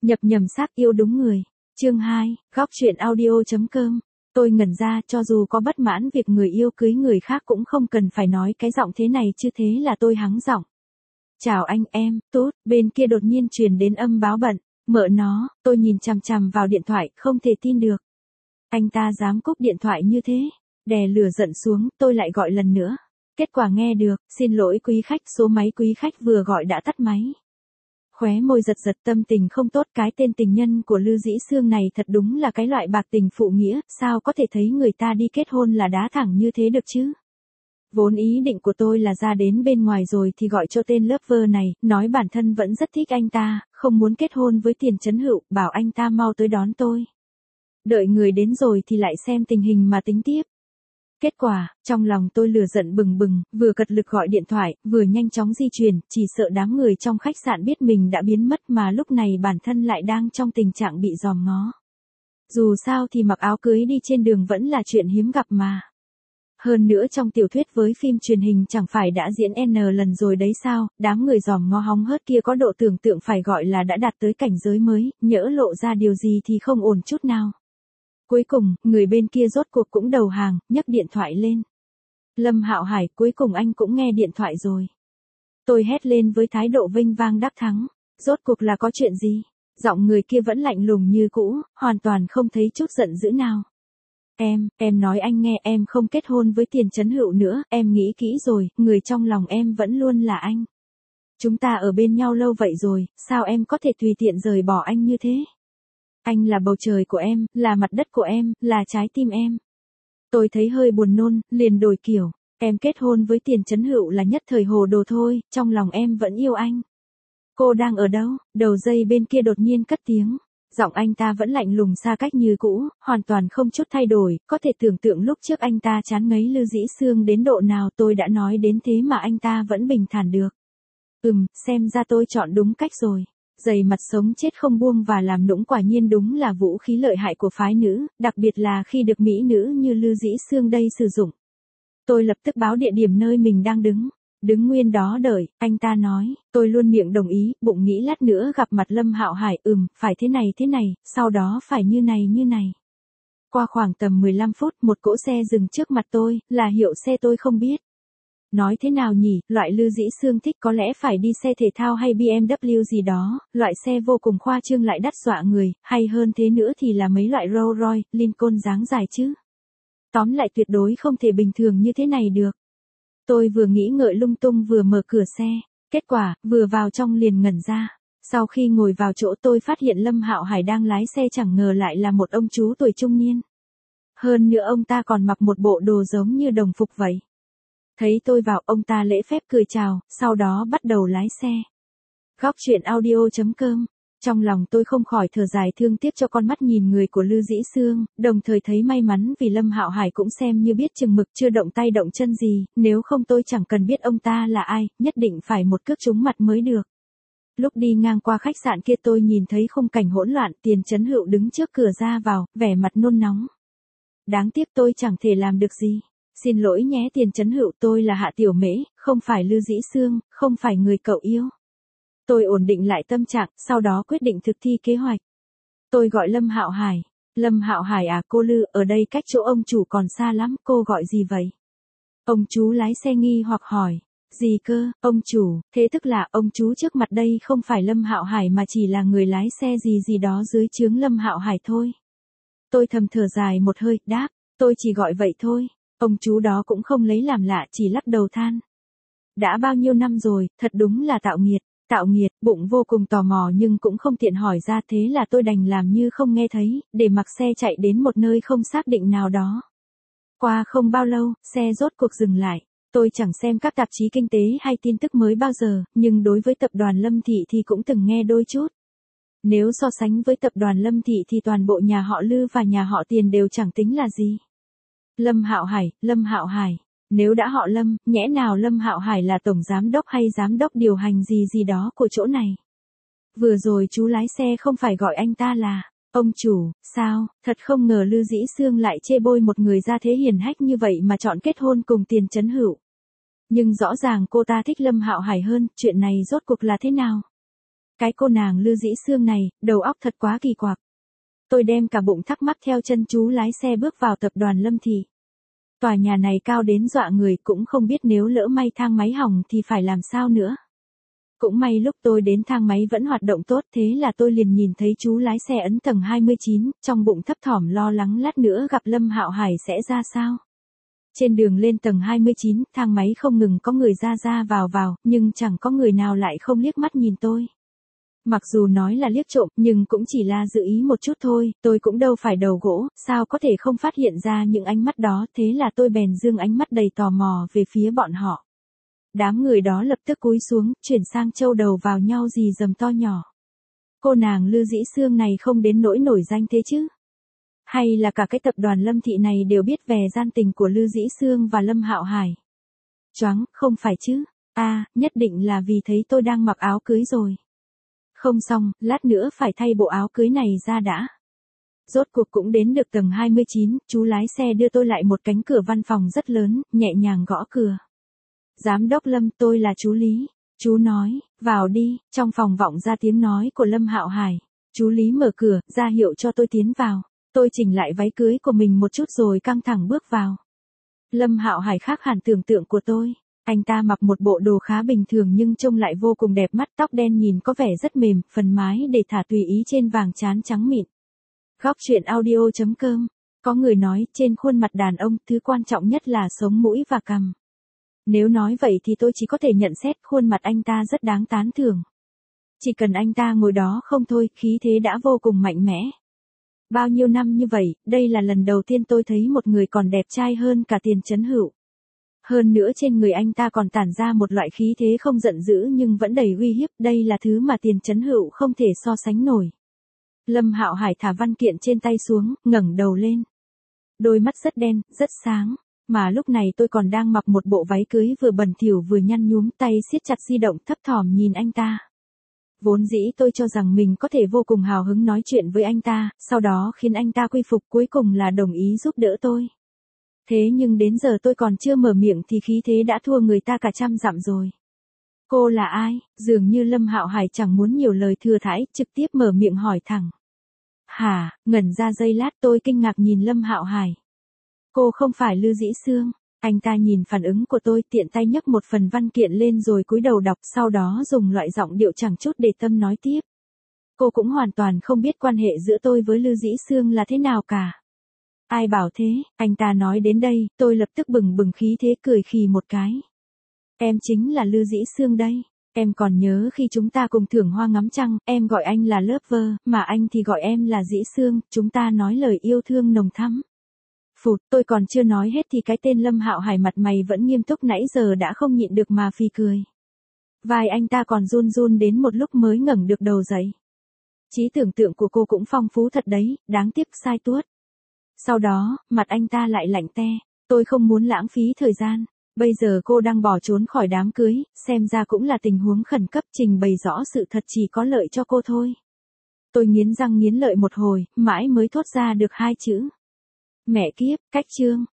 Nhập nhầm xác yêu đúng người. Chương 2, góc truyện audio.com. Tôi ngẩn ra, cho dù có bất mãn việc người yêu cưới người khác cũng không cần phải nói cái giọng thế này chứ, thế là tôi hắng giọng. Chào anh em, tốt, bên kia đột nhiên truyền đến âm báo bận. Mợ nó, tôi nhìn chằm chằm vào điện thoại, không thể tin được. Anh ta dám cúp điện thoại như thế. Đè lửa giận xuống, tôi lại gọi lần nữa. Kết quả nghe được, xin lỗi quý khách, số máy quý khách vừa gọi đã tắt máy. Khóe môi giật giật, tâm tình không tốt, cái tên tình nhân của Lư Dĩ Sương này thật đúng là cái loại bạc tình phụ nghĩa, sao có thể thấy người ta đi kết hôn là đá thẳng như thế được chứ? Vốn ý định của tôi là ra đến bên ngoài rồi thì gọi cho tên lover này, nói bản thân vẫn rất thích anh ta, không muốn kết hôn với Tiền Chấn Hựu, bảo anh ta mau tới đón tôi. Đợi người đến rồi thì lại xem tình hình mà tính tiếp. Kết quả, trong lòng tôi lửa giận bừng bừng, vừa cật lực gọi điện thoại, vừa nhanh chóng di chuyển, chỉ sợ đám người trong khách sạn biết mình đã biến mất mà lúc này bản thân lại đang trong tình trạng bị dòm ngó. Dù sao thì mặc áo cưới đi trên đường vẫn là chuyện hiếm gặp mà. Hơn nữa trong tiểu thuyết với phim truyền hình chẳng phải đã diễn N lần rồi đấy sao, đám người dòm ngó hóng hớt kia có độ tưởng tượng phải gọi là đã đạt tới cảnh giới mới, nhỡ lộ ra điều gì thì không ổn chút nào. Cuối cùng, người bên kia rốt cuộc cũng đầu hàng, nhấc điện thoại lên. Lâm Hạo Hải, cuối cùng anh cũng nghe điện thoại rồi. Tôi hét lên với thái độ vinh vang đắc thắng. Rốt cuộc là có chuyện gì? Giọng người kia vẫn lạnh lùng như cũ, hoàn toàn không thấy chút giận dữ nào. Em nói anh nghe, em không kết hôn với Tiền Chấn Hựu nữa, em nghĩ kỹ rồi, người trong lòng em vẫn luôn là anh. Chúng ta ở bên nhau lâu vậy rồi, sao em có thể tùy tiện rời bỏ anh như thế? Anh là bầu trời của em, là mặt đất của em, là trái tim em. Tôi thấy hơi buồn nôn, liền đổi kiểu. Em kết hôn với Tiền Chấn Hựu là nhất thời hồ đồ thôi, trong lòng em vẫn yêu anh. Cô đang ở đâu? Đầu dây bên kia đột nhiên cất tiếng. Giọng anh ta vẫn lạnh lùng xa cách như cũ, hoàn toàn không chút thay đổi, có thể tưởng tượng lúc trước anh ta chán ngấy Lư Dĩ Sương đến độ nào, tôi đã nói đến thế mà anh ta vẫn bình thản được. Xem ra tôi chọn đúng cách rồi. Dày mặt sống chết không buông và làm nũng quả nhiên đúng là vũ khí lợi hại của phái nữ, đặc biệt là khi được mỹ nữ như Lư Dĩ Sương đây sử dụng. Tôi lập tức báo địa điểm nơi mình đang đứng. Đứng nguyên đó đợi, anh ta nói, tôi luôn miệng đồng ý, bụng nghĩ lát nữa gặp mặt Lâm Hạo Hải, phải thế này, sau đó phải như này. Qua khoảng tầm 15 phút, một cỗ xe dừng trước mặt tôi, là hiệu xe tôi không biết. Nói thế nào nhỉ, loại Lư Dĩ Sương thích có lẽ phải đi xe thể thao hay BMW gì đó, loại xe vô cùng khoa trương lại đắt dọa người, hay hơn thế nữa thì là mấy loại Rolls Royce, Lincoln dáng dài chứ. Tóm lại tuyệt đối không thể bình thường như thế này được. Tôi vừa nghĩ ngợi lung tung vừa mở cửa xe, kết quả, vừa vào trong liền ngẩn ra. Sau khi ngồi vào chỗ tôi phát hiện Lâm Hạo Hải đang lái xe, chẳng ngờ lại là một ông chú tuổi trung niên. Hơn nữa ông ta còn mặc một bộ đồ giống như đồng phục vậy. Thấy tôi vào, ông ta lễ phép cười chào, sau đó bắt đầu lái xe. Góc truyện audio.com. Trong lòng tôi không khỏi thở dài thương tiếc cho con mắt nhìn người của Lư Dĩ Sương, đồng thời thấy may mắn vì Lâm Hạo Hải cũng xem như biết chừng mực, chưa động tay động chân gì, nếu không tôi chẳng cần biết ông ta là ai, nhất định phải một cước trúng mặt mới được. Lúc đi ngang qua khách sạn kia tôi nhìn thấy khung cảnh hỗn loạn, Tiền Chấn Hựu đứng trước cửa ra vào, vẻ mặt nôn nóng. Đáng tiếc tôi chẳng thể làm được gì. Xin lỗi nhé Tiền Chấn Hựu, tôi là Hạ Tiểu Mễ, không phải Lư Dĩ Sương, không phải người cậu yêu. Tôi ổn định lại tâm trạng, sau đó quyết định thực thi kế hoạch. Tôi gọi Lâm Hạo Hải. Lâm Hạo Hải à, cô Lư, ở đây cách chỗ ông chủ còn xa lắm, cô gọi gì vậy? Ông chú lái xe nghi hoặc hỏi. Gì cơ, ông chủ, thế tức là ông chú trước mặt đây không phải Lâm Hạo Hải mà chỉ là người lái xe gì đó dưới trướng Lâm Hạo Hải thôi. Tôi thầm thở dài một hơi, đáp, tôi chỉ gọi vậy thôi. Ông chú đó cũng không lấy làm lạ, chỉ lắc đầu than. Đã bao nhiêu năm rồi, thật đúng là tạo nghiệt, bụng vô cùng tò mò nhưng cũng không tiện hỏi ra, thế là tôi đành làm như không nghe thấy, để mặc xe chạy đến một nơi không xác định nào đó. Qua không bao lâu, xe rốt cuộc dừng lại. Tôi chẳng xem các tạp chí kinh tế hay tin tức mới bao giờ, nhưng đối với tập đoàn Lâm Thị thì cũng từng nghe đôi chút. Nếu so sánh với tập đoàn Lâm Thị thì toàn bộ nhà họ Lư và nhà họ Tiền đều chẳng tính là gì. Lâm Hạo Hải. Nếu đã họ Lâm, nhẽ nào Lâm Hạo Hải là tổng giám đốc hay giám đốc điều hành gì đó của chỗ này? Vừa rồi chú lái xe không phải gọi anh ta là ông chủ, sao? Thật không ngờ Lư Dĩ Sương lại chê bôi một người ra thế hiển hách như vậy mà chọn kết hôn cùng Tiền Chấn Hựu. Nhưng rõ ràng cô ta thích Lâm Hạo Hải hơn, chuyện này rốt cuộc là thế nào? Cái cô nàng Lư Dĩ Sương này, đầu óc thật quá kỳ quặc. Tôi đem cả bụng thắc mắc theo chân chú lái xe bước vào tập đoàn Lâm Thị. Tòa nhà này cao đến dọa người, cũng không biết nếu lỡ may thang máy hỏng thì phải làm sao nữa. Cũng may lúc tôi đến thang máy vẫn hoạt động tốt, thế là tôi liền nhìn thấy chú lái xe ấn tầng 29, trong bụng thấp thỏm lo lắng lát nữa gặp Lâm Hạo Hải sẽ ra sao. Trên đường lên tầng 29, thang máy không ngừng có người ra ra vào, nhưng chẳng có người nào lại không liếc mắt nhìn tôi. Mặc dù nói là liếc trộm, nhưng cũng chỉ là dự ý một chút thôi, tôi cũng đâu phải đầu gỗ, sao có thể không phát hiện ra những ánh mắt đó, thế là tôi bèn dương ánh mắt đầy tò mò về phía bọn họ. Đám người đó lập tức cúi xuống, chuyển sang châu đầu vào nhau rì rầm to nhỏ. Cô nàng Lư Dĩ Sương này không đến nỗi nổi danh thế chứ? Hay là cả cái tập đoàn Lâm Thị này đều biết về gian tình của Lư Dĩ Sương và Lâm Hạo Hải? Choáng, không phải chứ? Nhất định là vì thấy tôi đang mặc áo cưới rồi. Không xong, lát nữa phải thay bộ áo cưới này ra đã. Rốt cuộc cũng đến được tầng 29, chú lái xe đưa tôi lại một cánh cửa văn phòng rất lớn, nhẹ nhàng gõ cửa. Giám đốc Lâm, tôi là chú Lý. Chú nói, vào đi, trong phòng vọng ra tiếng nói của Lâm Hạo Hải. Chú Lý mở cửa, ra hiệu cho tôi tiến vào. Tôi chỉnh lại váy cưới của mình một chút rồi căng thẳng bước vào. Lâm Hạo Hải khác hẳn tưởng tượng của tôi. Anh ta mặc một bộ đồ khá bình thường nhưng trông lại vô cùng đẹp mắt, tóc đen nhìn có vẻ rất mềm, phần mái để thả tùy ý trên vàng trán trắng mịn. Góc truyện audio.com. Có người nói, trên khuôn mặt đàn ông, thứ quan trọng nhất là sống mũi và cằm. Nếu nói vậy thì tôi chỉ có thể nhận xét khuôn mặt anh ta rất đáng tán thưởng. Chỉ cần anh ta ngồi đó không thôi, khí thế đã vô cùng mạnh mẽ. Bao nhiêu năm như vậy, đây là lần đầu tiên tôi thấy một người còn đẹp trai hơn cả Tiền Chấn Hữu. Hơn nữa trên người anh ta còn tản ra một loại khí thế không giận dữ nhưng vẫn đầy uy hiếp, đây là thứ mà Tiền Chấn Hữu không thể so sánh nổi. Lâm Hạo Hải thả văn kiện trên tay xuống, ngẩng đầu lên. Đôi mắt rất đen, rất sáng, mà lúc này tôi còn đang mặc một bộ váy cưới vừa bẩn thỉu vừa nhăn nhúm, tay siết chặt di động thấp thỏm nhìn anh ta. Vốn dĩ tôi cho rằng mình có thể vô cùng hào hứng nói chuyện với anh ta, sau đó khiến anh ta quy phục, cuối cùng là đồng ý giúp đỡ tôi. Thế nhưng đến giờ tôi còn chưa mở miệng thì khí thế đã thua người ta cả trăm dặm rồi. Cô là ai? Dường như Lâm Hạo Hải chẳng muốn nhiều lời thừa thãi, trực tiếp mở miệng hỏi thẳng. Hả? Ngẩn ra giây lát tôi kinh ngạc nhìn Lâm Hạo Hải. Cô không phải Lư Dĩ Sương. Anh ta nhìn phản ứng của tôi, tiện tay nhấc một phần văn kiện lên rồi cúi đầu đọc, sau đó dùng loại giọng điệu chẳng chút để tâm nói tiếp. Cô cũng hoàn toàn không biết quan hệ giữa tôi với Lư Dĩ Sương là thế nào cả. Ai bảo thế? Anh ta nói đến đây, tôi lập tức bừng bừng khí thế cười khì một cái. Em chính là Lư Dĩ Sương đây. Em còn nhớ khi chúng ta cùng thưởng hoa ngắm trăng, em gọi anh là Lover, mà anh thì gọi em là Dĩ Sương, chúng ta nói lời yêu thương nồng thắm. Phụt, tôi còn chưa nói hết thì cái tên Lâm Hạo Hải mặt mày vẫn nghiêm túc nãy giờ đã không nhịn được mà phì cười. Vai anh ta còn run run đến một lúc mới ngẩng được đầu dậy. Trí tưởng tượng của cô cũng phong phú thật đấy, đáng tiếc sai tuốt. Sau đó, mặt anh ta lại lạnh te, tôi không muốn lãng phí thời gian. Bây giờ cô đang bỏ trốn khỏi đám cưới, xem ra cũng là tình huống khẩn cấp, trình bày rõ sự thật chỉ có lợi cho cô thôi. Tôi nghiến răng nghiến lợi một hồi, mãi mới thốt ra được hai chữ. Mẹ kiếp, cách chương.